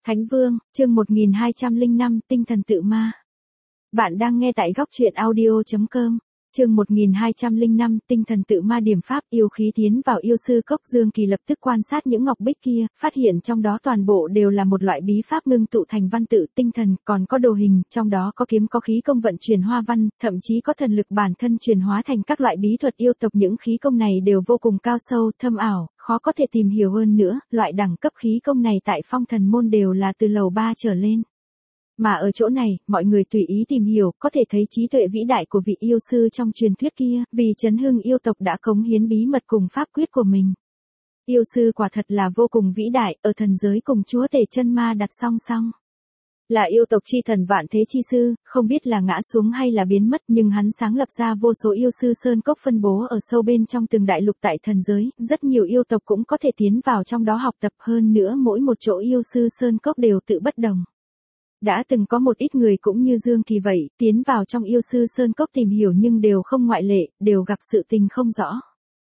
Thánh Vương, chương 1205, tinh thần tự ma. Bạn đang nghe tại góc truyện audio.com. Chương 1205, tinh thần tự ma điểm pháp. Yêu khí tiến vào yêu sư cốc. Dương Kỳ lập tức quan sát những ngọc bích kia, phát hiện trong đó toàn bộ đều là một loại bí pháp ngưng tụ thành văn tự tinh thần, còn có đồ hình, trong đó có kiếm có khí công vận chuyển hoa văn, thậm chí có thần lực bản thân chuyển hóa thành các loại bí thuật yêu tộc. Những khí công này đều vô cùng cao sâu, thâm ảo, khó có thể tìm hiểu hơn nữa. Loại đẳng cấp khí công này tại Phong Thần môn đều là từ lầu 3 trở lên. Mà ở chỗ này, mọi người tùy ý tìm hiểu, có thể thấy trí tuệ vĩ đại của vị yêu sư trong truyền thuyết kia, vì chấn hưng yêu tộc đã cống hiến bí mật cùng pháp quyết của mình. Yêu sư quả thật là vô cùng vĩ đại, ở thần giới cùng chúa tể chân ma đặt song song. Là yêu tộc chi thần vạn thế chi sư, không biết là ngã xuống hay là biến mất, nhưng hắn sáng lập ra vô số yêu sư sơn cốc phân bố ở sâu bên trong từng đại lục tại thần giới, rất nhiều yêu tộc cũng có thể tiến vào trong đó học tập. Hơn nữa mỗi một chỗ yêu sư sơn cốc đều tự bất đồng. Đã từng có một ít người cũng như Dương Kỳ vậy, tiến vào trong yêu sư sơn cốc tìm hiểu nhưng đều không ngoại lệ, đều gặp sự tình không rõ.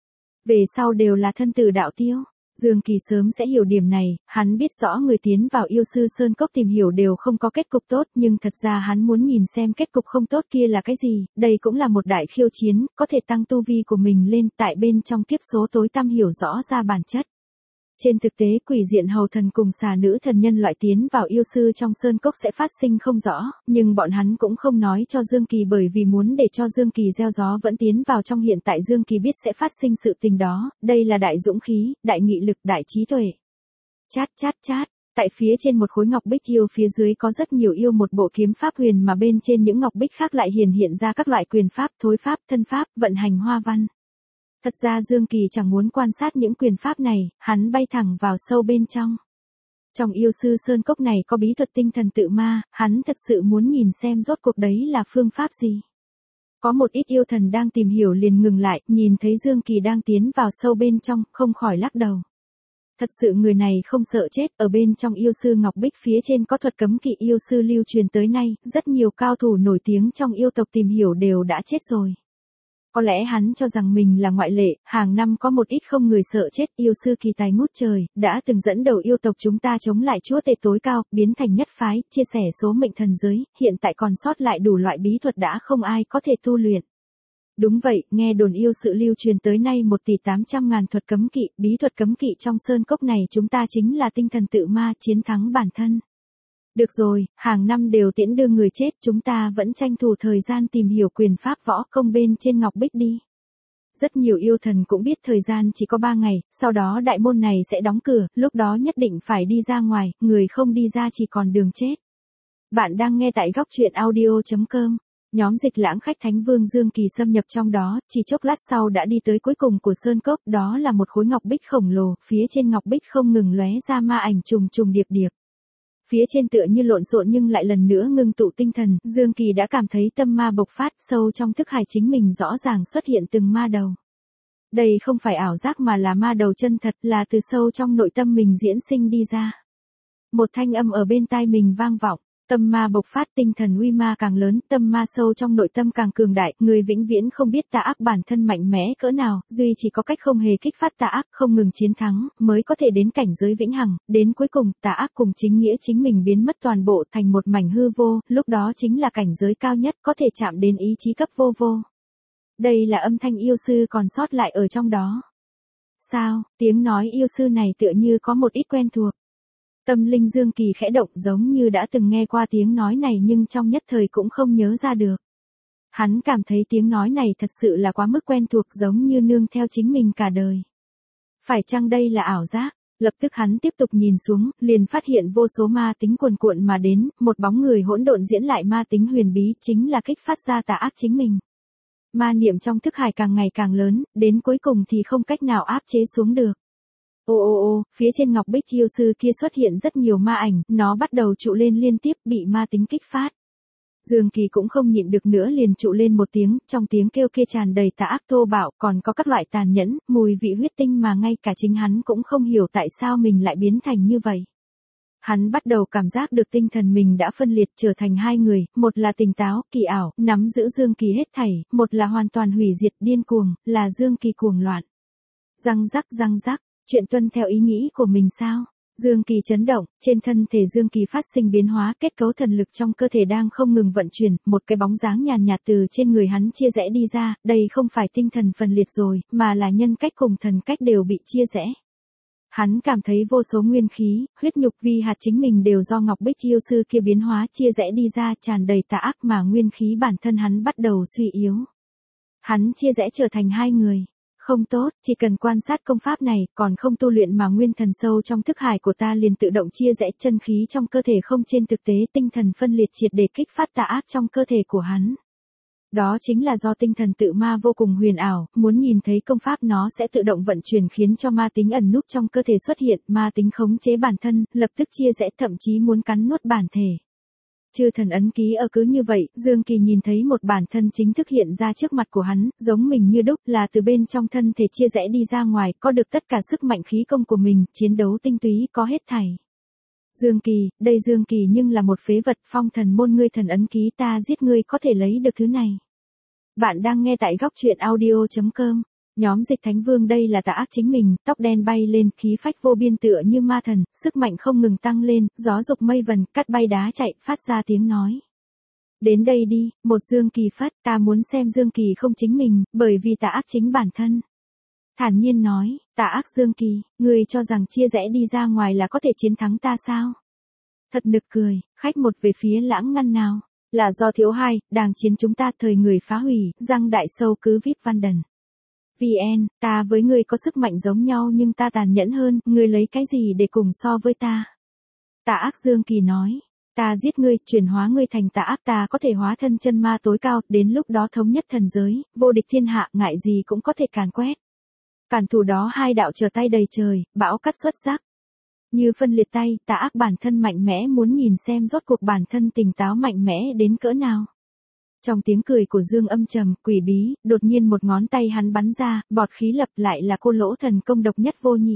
Về sau đều là thân tử đạo tiêu. Dương Kỳ sớm sẽ hiểu điểm này, hắn biết rõ người tiến vào yêu sư sơn cốc tìm hiểu đều không có kết cục tốt, nhưng thật ra hắn muốn nhìn xem kết cục không tốt kia là cái gì. Đây cũng là một đại khiêu chiến, có thể tăng tu vi của mình lên, tại bên trong kiếp số tối tăm hiểu rõ ra bản chất. Trên thực tế quỷ diện hầu thần cùng xà nữ thần nhân loại tiến vào yêu sư trong sơn cốc sẽ phát sinh không rõ, nhưng bọn hắn cũng không nói cho Dương Kỳ, bởi vì muốn để cho Dương Kỳ gieo gió vẫn tiến vào trong. Hiện tại Dương Kỳ biết sẽ phát sinh sự tình đó, đây là đại dũng khí, đại nghị lực, đại trí tuệ. Chát chát chát, tại phía trên một khối ngọc bích yêu phía dưới có rất nhiều yêu một bộ kiếm pháp huyền, mà bên trên những ngọc bích khác lại hiện ra các loại quyền pháp, thối pháp, thân pháp, vận hành hoa văn. Thật ra Dương Kỳ chẳng muốn quan sát những quyền pháp này, hắn bay thẳng vào sâu bên trong. Trong yêu sư sơn cốc này có bí thuật tinh thần tự ma, hắn thật sự muốn nhìn xem rốt cuộc đấy là phương pháp gì. Có một ít yêu thần đang tìm hiểu liền ngừng lại, nhìn thấy Dương Kỳ đang tiến vào sâu bên trong, không khỏi lắc đầu. Thật sự người này không sợ chết. Ở bên trong yêu sư ngọc bích phía trên có thuật cấm kỵ yêu sư lưu truyền tới nay, rất nhiều cao thủ nổi tiếng trong yêu tộc tìm hiểu đều đã chết rồi. Có lẽ hắn cho rằng mình là ngoại lệ, hàng năm có một ít không người sợ chết. Yêu sư kỳ tài ngút trời, đã từng dẫn đầu yêu tộc chúng ta chống lại chúa tể tối cao, biến thành nhất phái, chia sẻ số mệnh thần giới, hiện tại còn sót lại đủ loại bí thuật đã không ai có thể tu luyện. Đúng vậy, nghe đồn yêu sự lưu truyền tới nay 1.800.000 thuật cấm kỵ, bí thuật cấm kỵ trong sơn cốc này chúng ta chính là tinh thần tự ma, chiến thắng bản thân. Được rồi, hàng năm đều tiễn đưa người chết, chúng ta vẫn tranh thủ thời gian tìm hiểu quyền pháp võ công bên trên ngọc bích đi. Rất nhiều yêu thần cũng biết thời gian chỉ có 3 ngày, sau đó đại môn này sẽ đóng cửa, lúc đó nhất định phải đi ra ngoài, người không đi ra chỉ còn đường chết. Bạn đang nghe tại góc truyện audio.com. Nhóm Dịch Lãng khách Thánh Vương Dương Kỳ xâm nhập trong đó, chỉ chốc lát sau đã đi tới cuối cùng của sơn cốc, đó là một khối ngọc bích khổng lồ, phía trên ngọc bích không ngừng lóe ra ma ảnh trùng trùng điệp điệp. Phía trên tựa như lộn xộn nhưng lại lần nữa ngưng tụ tinh thần, Dương Kỳ đã cảm thấy tâm ma bộc phát, sâu trong thức hải chính mình rõ ràng xuất hiện từng ma đầu. Đây không phải ảo giác mà là ma đầu chân thật, là từ sâu trong nội tâm mình diễn sinh đi ra. Một thanh âm ở bên tai mình vang vọng. Tâm ma bộc phát, tinh thần uy ma càng lớn, tâm ma sâu trong nội tâm càng cường đại, người vĩnh viễn không biết tà ác bản thân mạnh mẽ cỡ nào, duy chỉ có cách không hề kích phát tà ác, không ngừng chiến thắng, mới có thể đến cảnh giới vĩnh hằng, đến cuối cùng, tà ác cùng chính nghĩa chính mình biến mất toàn bộ thành một mảnh hư vô, lúc đó chính là cảnh giới cao nhất, có thể chạm đến ý chí cấp vô vô. Đây là âm thanh yêu sư còn sót lại ở trong đó. Sao, tiếng nói yêu sư này tựa như có một ít quen thuộc. Tâm linh Dương Kỳ khẽ động, giống như đã từng nghe qua tiếng nói này nhưng trong nhất thời cũng không nhớ ra được. Hắn cảm thấy tiếng nói này thật sự là quá mức quen thuộc, giống như nương theo chính mình cả đời. Phải chăng đây là ảo giác? Lập tức hắn tiếp tục nhìn xuống, liền phát hiện vô số ma tính cuồn cuộn mà đến, một bóng người hỗn độn diễn lại ma tính huyền bí, chính là kích phát ra tà ác chính mình. Ma niệm trong thức hải càng ngày càng lớn, đến cuối cùng thì không cách nào áp chế xuống được. Ô, phía trên ngọc bích yêu sư kia xuất hiện rất nhiều ma ảnh, nó bắt đầu trụ lên liên tiếp, bị ma tính kích phát. Dương Kỳ cũng không nhịn được nữa liền trụ lên một tiếng, trong tiếng kêu kia tràn đầy tà ác thô bạo, còn có các loại tàn nhẫn, mùi vị huyết tinh mà ngay cả chính hắn cũng không hiểu tại sao mình lại biến thành như vậy. Hắn bắt đầu cảm giác được tinh thần mình đã phân liệt trở thành hai người, một là tỉnh táo, kỳ ảo, nắm giữ Dương Kỳ hết thảy, một là hoàn toàn hủy diệt, điên cuồng, là Dương Kỳ cuồng loạn. Răng rắc, chuyện tuân theo ý nghĩ của mình sao? Dương Kỳ chấn động, trên thân thể Dương Kỳ phát sinh biến hóa, kết cấu thần lực trong cơ thể đang không ngừng vận chuyển, một cái bóng dáng nhàn nhạt từ trên người hắn chia rẽ đi ra, đây không phải tinh thần phân liệt rồi, mà là nhân cách cùng thần cách đều bị chia rẽ. Hắn cảm thấy vô số nguyên khí, huyết nhục vi hạt chính mình đều do Ngọc Bích yêu sư kia biến hóa chia rẽ đi ra, tràn đầy tà ác mà nguyên khí bản thân hắn bắt đầu suy yếu. Hắn chia rẽ trở thành hai người. Không tốt, chỉ cần quan sát công pháp này, còn không tu luyện mà nguyên thần sâu trong thức hải của ta liền tự động chia rẽ chân khí trong cơ thể, không trên thực tế tinh thần phân liệt triệt để kích phát tà ác trong cơ thể của hắn. Đó chính là do tinh thần tự ma vô cùng huyền ảo, muốn nhìn thấy công pháp nó sẽ tự động vận chuyển khiến cho ma tính ẩn núp trong cơ thể xuất hiện, ma tính khống chế bản thân, lập tức chia rẽ thậm chí muốn cắn nuốt bản thể. Chư thần ấn ký ở cứ như vậy, Dương Kỳ nhìn thấy một bản thân chính thức hiện ra trước mặt của hắn, giống mình như đúc, là từ bên trong thân thể chia rẽ đi ra ngoài, có được tất cả sức mạnh khí công của mình, chiến đấu tinh túy có hết thảy. Dương Kỳ, đây Dương Kỳ nhưng là một phế vật, phong thần môn ngươi thần ấn ký ta giết ngươi có thể lấy được thứ này. Bạn đang nghe tại góc truyện audio.com. Nhóm Dịch Thánh Vương đây là tà ác chính mình, tóc đen bay lên, khí phách vô biên tựa như ma thần, sức mạnh không ngừng tăng lên, gió dục mây vần, cắt bay đá chạy, phát ra tiếng nói. Đến đây đi, một Dương Kỳ phất, ta muốn xem Dương Kỳ không chính mình, bởi vì tà ác chính bản thân. Thản nhiên nói, tà ác Dương Kỳ, ngươi cho rằng chia rẽ đi ra ngoài là có thể chiến thắng ta sao? Thật nực cười, khách một về phía Lãng Ngăn nào, là do thiếu hai, đàng chiến chúng ta thời người phá hủy, răng đại sâu cứ vip văn đần. VN, ta với ngươi có sức mạnh giống nhau nhưng ta tàn nhẫn hơn, ngươi lấy cái gì để cùng so với ta? Tà ác Dương Kỳ nói, ta giết ngươi, chuyển hóa ngươi thành tà ác, ta có thể hóa thân chân ma tối cao, đến lúc đó thống nhất thần giới, vô địch thiên hạ, ngại gì cũng có thể càn quét. Cản thủ đó hai đạo trở tay đầy trời, bão cắt xuất sắc. Như phân liệt tay, tà ác bản thân mạnh mẽ muốn nhìn xem rốt cuộc bản thân tỉnh táo mạnh mẽ đến cỡ nào. Trong tiếng cười của Dương âm trầm, quỷ bí, đột nhiên một ngón tay hắn bắn ra, bọt khí lập lại là cô lỗ thần công độc nhất vô nhị.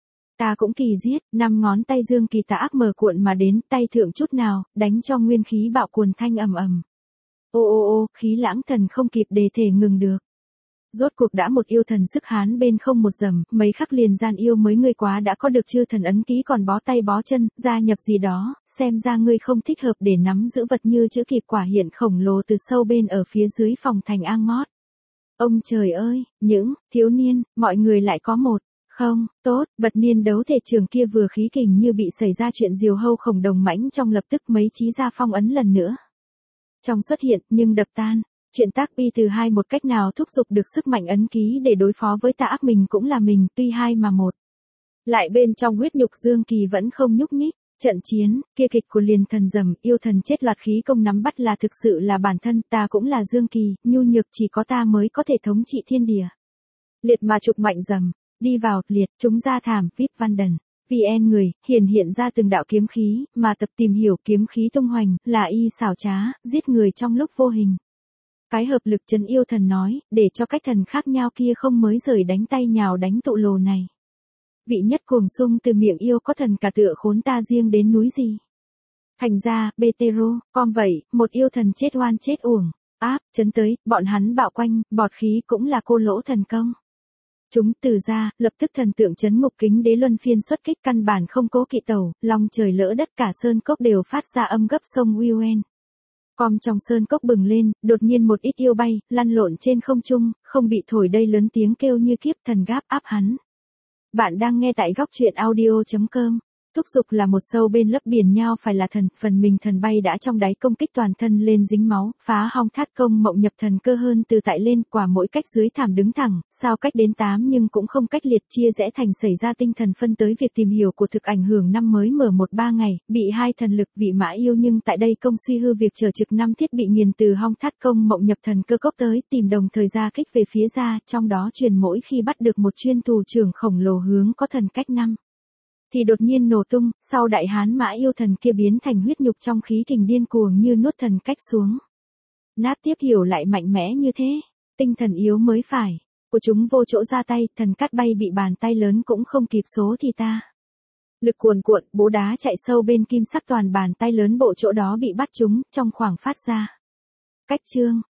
Ta cũng kỳ giết, 5 ngón tay Dương Kỳ tà ác mở cuộn mà đến, tay thượng chút nào, đánh cho nguyên khí bạo cuồn thanh ầm ầm. Ô ô ô, khí Lãng thần không kịp đề thể ngừng được. Rốt cuộc đã một yêu thần sức hán bên không một dầm, mấy khắc liền gian yêu mới ngươi quá đã có được chư thần ấn ký còn bó tay bó chân, gia nhập gì đó, xem ra ngươi không thích hợp để nắm giữ vật như chữ kịp quả hiện khổng lồ từ sâu bên ở phía dưới phòng thành A Ngót. Ông trời ơi, những thiếu niên, mọi người lại có một. Không, tốt, bật niên đấu thể trường kia vừa khí kình như bị xảy ra chuyện diều hâu khổng đồng mãnh trong lập tức mấy chí ra phong ấn lần nữa. Trong xuất hiện, nhưng đập tan. Chuyện tác bi từ hai một cách nào thúc giục được sức mạnh ấn ký để đối phó với tà ác mình cũng là mình, tuy hai mà một. Lại bên trong huyết nhục Dương Kỳ vẫn không nhúc nhích. Trận chiến, kia kịch của liền thần rầm, yêu thần chết loạt khí công nắm bắt là thực sự là bản thân, ta cũng là Dương Kỳ, nhu nhược chỉ có ta mới có thể thống trị thiên địa. Liệt mà trục mạnh rầm, đi vào, liệt, chúng ra thảm, vip văn đần. VN người, hiện ra từng đạo kiếm khí, mà tập tìm hiểu kiếm khí tung hoành, là y xảo trá, giết người trong lúc vô hình. Cái hợp lực trấn yêu thần nói, để cho cách thần khác nhau kia không mới rời đánh tay nhào đánh tụ lồ này. Vị nhất cuồng sung từ miệng yêu có thần cả tựa khốn ta riêng đến núi gì. Thành ra, Betero, con vậy, một yêu thần chết oan chết uổng, áp, chấn tới, bọn hắn bạo quanh, bọt khí cũng là cô lỗ thần công. Chúng từ ra, lập tức thần tượng chấn ngục kính đế luân phiên xuất kích căn bản không cố kỵ tẩu, lòng trời lỡ đất cả sơn cốc đều phát ra âm gấp sông Uyen. Com trong sơn cốc bừng lên, đột nhiên một ít yêu bay, lăn lộn trên không trung, không bị thổi đây lớn tiếng kêu như kiếp thần gáp áp hắn. Bạn đang nghe tại góc truyện audio.com. Thúc dục là một sâu bên lấp biển nhau phải là thần, phần mình thần bay đã trong đáy công kích toàn thân lên dính máu, phá hong thát công mộng nhập thần cơ hơn từ tại lên quả mỗi cách dưới thảm đứng thẳng, sao cách đến 8 nhưng cũng không cách liệt chia rẽ thành xảy ra tinh thần phân tới việc tìm hiểu của thực ảnh hưởng năm mới mở 1-3 ngày, bị hai thần lực vị mã yêu nhưng tại đây công suy hư việc chờ trực năm thiết bị nghiền từ hong thát công mộng nhập thần cơ cốc tới tìm đồng thời ra kích về phía ra, trong đó truyền mỗi khi bắt được một chuyên tù trưởng khổng lồ hướng có thần cách 5. Thì đột nhiên nổ tung, sau đại hán mã yêu thần kia biến thành huyết nhục trong khí kình điên cuồng như nuốt thần cách xuống. Nát tiếp hiểu lại mạnh mẽ như thế, tinh thần yếu mới phải, của chúng vô chỗ ra tay, thần cắt bay bị bàn tay lớn cũng không kịp số thì ta. Lực cuồn cuộn, bố đá chạy sâu bên kim sắc toàn bàn tay lớn bộ chỗ đó bị bắt chúng, trong khoảng phát ra. Cách chương,